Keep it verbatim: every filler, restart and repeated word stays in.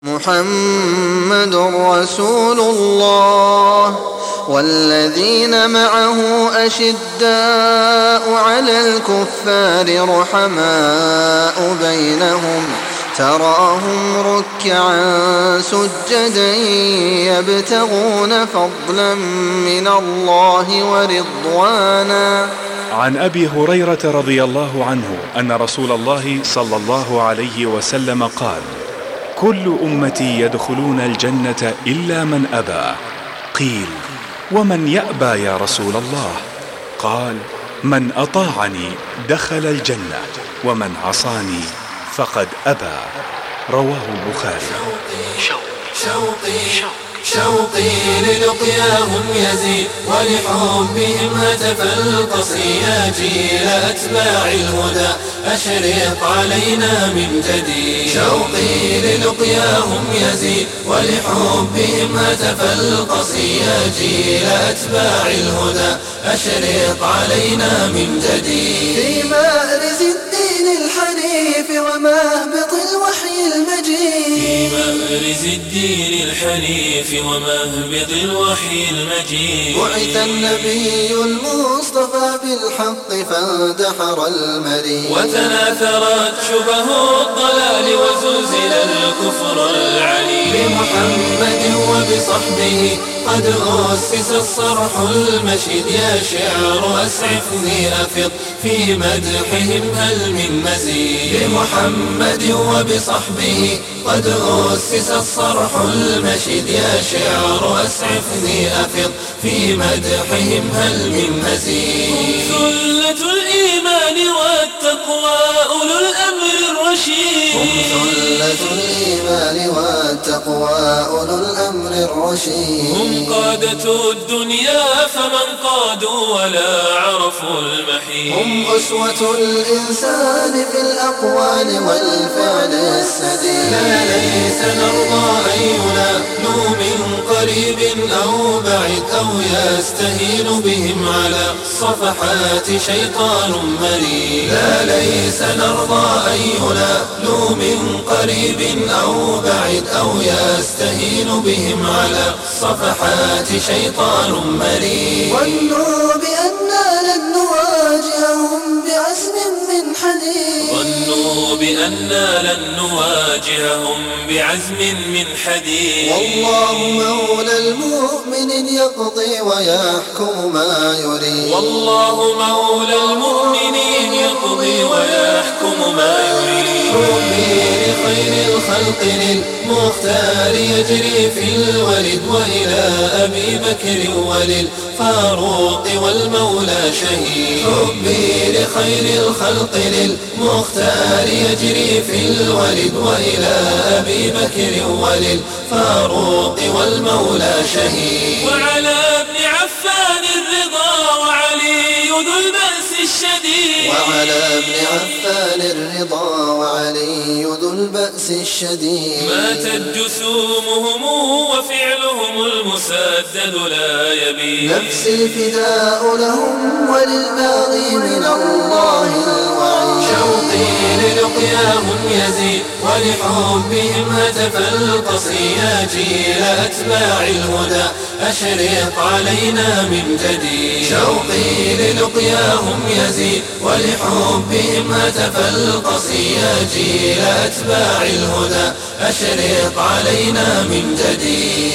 محمد رسول الله والذين معه أشداء على الكفار رحماء بينهم تراهم ركعا سجدا يبتغون فضلا من الله ورضوانا. عن أبي هريرة رضي الله عنه أن رسول الله صلى الله عليه وسلم قال: كل أمتي يدخلون الجنة إلا من أبى. قيل: ومن يأبى يا رسول الله؟ قال: من أطاعني دخل الجنة ومن عصاني فقد أبى. رواه البخاري. شوقي شوقي للقياهم يزيد ولحبهم هتف القصي يا جيل أتباع الهدى أشرق علينا من جديد. شوقي للقياهم يزيد ولحبهم هتف القصي يا جيل أتباع الهدى أشرق علينا من جديد. في مأرز الدين الحنيف ومهبط الوحي المجيد في مأرز الدين الحنيف ومهبط الوحي المجيد بعث النبي المصطفى بالحق فاندحر المريد وتناثرت شبه الضلال وزلزل الكفر العليم. بمحمد وبصحبه قد أسس الصرح المشيد يا شعر أسعفني أفض في مدحهم هل من مزيد. بمحمد وبصحبه قد أسس الصرح المشيد يا شعر أسعفني أفض في مدحهم هل من مزيد. هم ثلة الإيمان والتقوى أولو الأمر الرشيد. هم ثلة الإيمان والتقوى أولو الأمر الرشيد. هم قادة الدنيا فمن قادوا ولا عرفوا المحيط. هم أسوة الإنسان في الأقوال والفعل السديد. لا ليس نرضى أن ينالوا من قريب أو بعيد أو يستهين بهم على صفحات شيطان مريد. لا ليس نرضى أن ينالوا من قريب أو بعيد أو يستهين بهم على صفحات شيطان مريد. ظنوا بأننا لن نواجههم بعزم من حديد. ظنوا بأننا لن نواجههم بعزم من حديد. والله مولى المؤمن يقضي ويحكم ما يريد. والله مولى المؤمنين يقضي ويحكم ما يريد. حبي لخير الخلق للمختار يجري في الولد وإلى أبي بكر وللفاروق والمولى شهيد. حبي لخير الخلق للمختار يجري في الولد وإلى أبي بكر وللفاروق والمولى شهيد. وعلى ابن عفان الرضا وعلي ذو البأس الشديد. وعلى ابن عفان الرضا وعلي ذو البأس الشديد. ماتت جسومهم وفعلهم المسدد لا يبين. نفسي الفداء لهم وللباغي من الله الوعيد. شوقي للقياهم يزيد ولحبهم هتف القصي يا جيل أتباع الهدى أشرق علينا من جديد. شوقي للقياهم يزيد ولحبهم هتف القصي يا جيل أتباع الهدى أشرق علينا من جديد.